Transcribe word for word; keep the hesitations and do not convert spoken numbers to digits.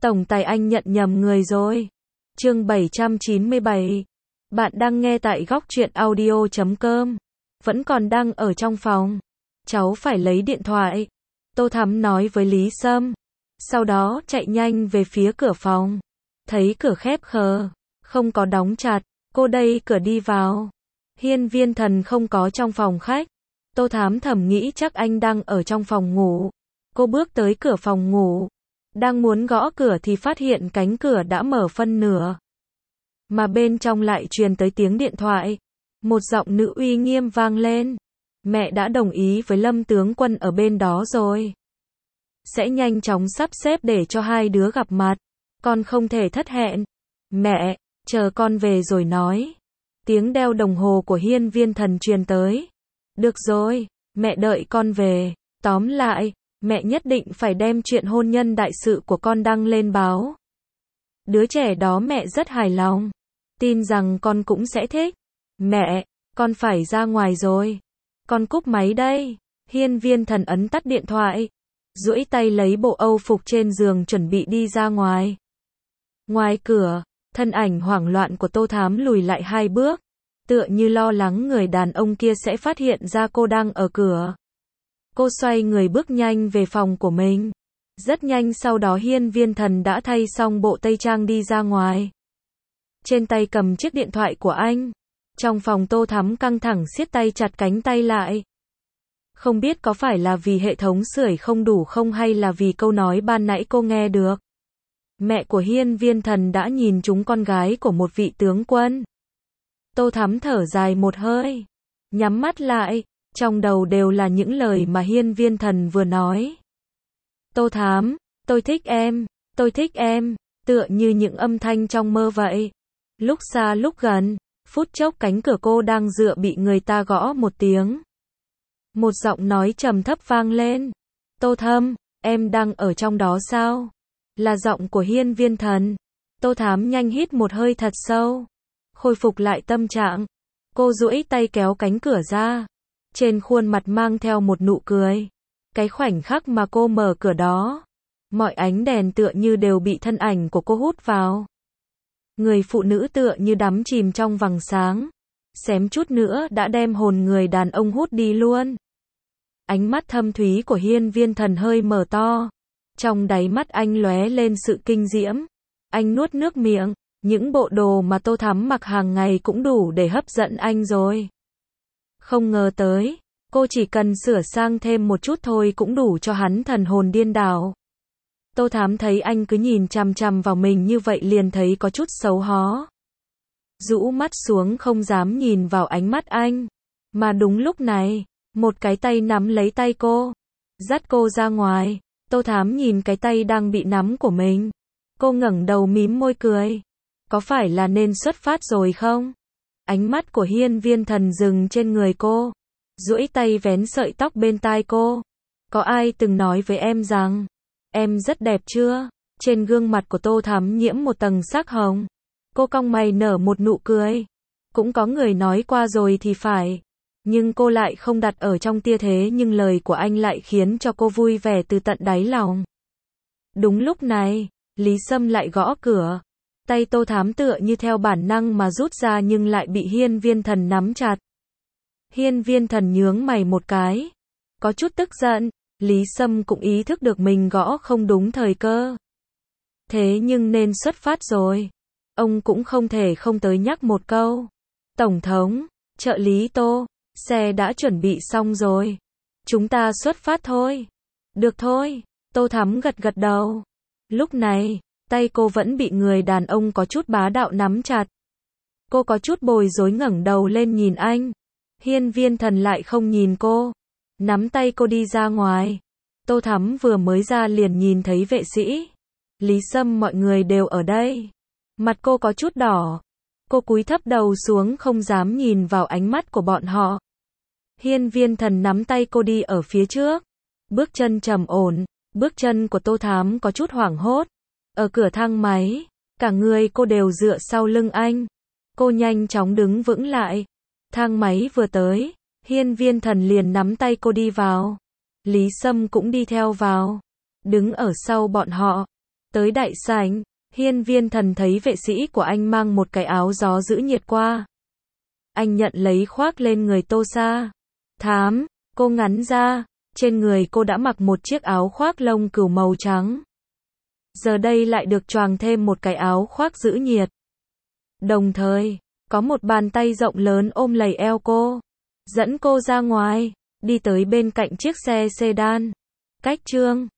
Tổng tài anh nhận nhầm người rồi. Chương bảy trăm chín mươi bảy. Bạn đang nghe tại góc truyện audio chấm com. Vẫn còn đang ở trong phòng. Cháu phải lấy điện thoại. Tô Thắm nói với Lý Sâm. Sau đó chạy nhanh về phía cửa phòng. Thấy cửa khép khờ, không có đóng chặt. Cô đẩy cửa đi vào. Hiên Viên Thần không có trong phòng khách. Tô Thắm thầm nghĩ chắc anh đang ở trong phòng ngủ. Cô bước tới cửa phòng ngủ. Đang muốn gõ cửa thì phát hiện cánh cửa đã mở phân nửa. Mà bên trong lại truyền tới tiếng điện thoại. Một giọng nữ uy nghiêm vang lên. Mẹ đã đồng ý với Lâm tướng quân ở bên đó rồi. Sẽ nhanh chóng sắp xếp để cho hai đứa gặp mặt. Con không thể thất hẹn. Mẹ, chờ con về rồi nói. Tiếng đeo đồng hồ của Hiên Viên Thần truyền tới. Được rồi, mẹ đợi con về. Tóm lại, mẹ nhất định phải đem chuyện hôn nhân đại sự của con đăng lên báo. Đứa trẻ đó mẹ rất hài lòng. Tin rằng con cũng sẽ thích. Mẹ, con phải ra ngoài rồi. Con cúp máy đây. Hiên Viên Thần ấn tắt điện thoại. Duỗi tay lấy bộ âu phục trên giường chuẩn bị đi ra ngoài. Ngoài cửa, thân ảnh hoảng loạn của Tô Thắm lùi lại hai bước. Tựa như lo lắng người đàn ông kia sẽ phát hiện ra cô đang ở cửa. Cô xoay người bước nhanh về phòng của mình. Rất nhanh sau đó Hiên Viên Thần đã thay xong bộ tây trang đi ra ngoài. Trên tay cầm chiếc điện thoại của anh. Trong phòng Tô Thắm căng thẳng siết tay chặt cánh tay lại. Không biết có phải là vì hệ thống sưởi không đủ không hay là vì câu nói ban nãy cô nghe được. Mẹ của Hiên Viên Thần đã nhìn trúng con gái của một vị tướng quân. Tô Thắm thở dài một hơi. Nhắm mắt lại. Trong đầu đều là những lời mà Hiên Viên Thần vừa nói. Tô Thắm, tôi thích em, tôi thích em, tựa như những âm thanh trong mơ vậy. Lúc xa lúc gần, phút chốc cánh cửa cô đang dựa bị người ta gõ một tiếng. Một giọng nói trầm thấp vang lên. Tô Thắm, em đang ở trong đó sao? Là giọng của Hiên Viên Thần. Tô Thắm nhanh hít một hơi thật sâu. Khôi phục lại tâm trạng. Cô duỗi tay kéo cánh cửa ra. Trên khuôn mặt mang theo một nụ cười. Cái khoảnh khắc mà cô mở cửa đó, mọi ánh đèn tựa như đều bị thân ảnh của cô hút vào. Người phụ nữ tựa như đắm chìm trong vầng sáng. Xém chút nữa đã đem hồn người đàn ông hút đi luôn. Ánh mắt thâm thúy của Hiên Viên Thần hơi mở to. Trong đáy mắt anh lóe lên sự kinh diễm. Anh nuốt nước miệng. Những bộ đồ mà Tô Thắm mặc hàng ngày cũng đủ để hấp dẫn anh rồi. Không ngờ tới, cô chỉ cần sửa sang thêm một chút thôi cũng đủ cho hắn thần hồn điên đảo. Tô Thắm thấy anh cứ nhìn chằm chằm vào mình như vậy liền thấy có chút xấu hó. Rũ mắt xuống không dám nhìn vào ánh mắt anh. Mà đúng lúc này, một cái tay nắm lấy tay cô, dắt cô ra ngoài. Tô Thắm nhìn cái tay đang bị nắm của mình. Cô ngẩng đầu mím môi cười. Có phải là nên xuất phát rồi không? Ánh mắt của Hiên Viên Thần dừng trên người cô. Duỗi tay vén sợi tóc bên tai cô. Có ai từng nói với em rằng, em rất đẹp chưa? Trên gương mặt của Tô Thắm nhiễm một tầng sắc hồng. Cô cong mày nở một nụ cười. Cũng có người nói qua rồi thì phải. Nhưng cô lại không đặt ở trong tia thế nhưng lời của anh lại khiến cho cô vui vẻ từ tận đáy lòng. Đúng lúc này, Lý Sâm lại gõ cửa. Tay Tô Thắm tựa như theo bản năng mà rút ra nhưng lại bị Hiên Viên Thần nắm chặt. Hiên Viên Thần nhướng mày một cái. Có chút tức giận, Lý Sâm cũng ý thức được mình gõ không đúng thời cơ. Thế nhưng nên xuất phát rồi. Ông cũng không thể không tới nhắc một câu. Tổng thống, trợ lý Tô, xe đã chuẩn bị xong rồi. Chúng ta xuất phát thôi. Được thôi, Tô Thắm gật gật đầu. Lúc này, tay cô vẫn bị người đàn ông có chút bá đạo nắm chặt. Cô có chút bối rối ngẩng đầu lên nhìn anh. Hiên Viên Thần lại không nhìn cô. Nắm tay cô đi ra ngoài. Tô Thắm vừa mới ra liền nhìn thấy vệ sĩ. Lý Sâm mọi người đều ở đây. Mặt cô có chút đỏ. Cô cúi thấp đầu xuống không dám nhìn vào ánh mắt của bọn họ. Hiên Viên Thần nắm tay cô đi ở phía trước. Bước chân trầm ổn. Bước chân của Tô Thắm có chút hoảng hốt. Ở cửa thang máy, cả người cô đều dựa sau lưng anh. Cô nhanh chóng đứng vững lại. Thang máy vừa tới, Hiên Viên Thần liền nắm tay cô đi vào. Lý Sâm cũng đi theo vào. Đứng ở sau bọn họ. Tới đại sảnh, Hiên Viên Thần thấy vệ sĩ của anh mang một cái áo gió giữ nhiệt qua. Anh nhận lấy khoác lên người Tô Sa. Thám, cô ngắn ra, trên người cô đã mặc một chiếc áo khoác lông cừu màu trắng. Giờ đây lại được choàng thêm một cái áo khoác giữ nhiệt. Đồng thời, có một bàn tay rộng lớn ôm lấy eo cô, dẫn cô ra ngoài, đi tới bên cạnh chiếc xe sedan. Cách Trương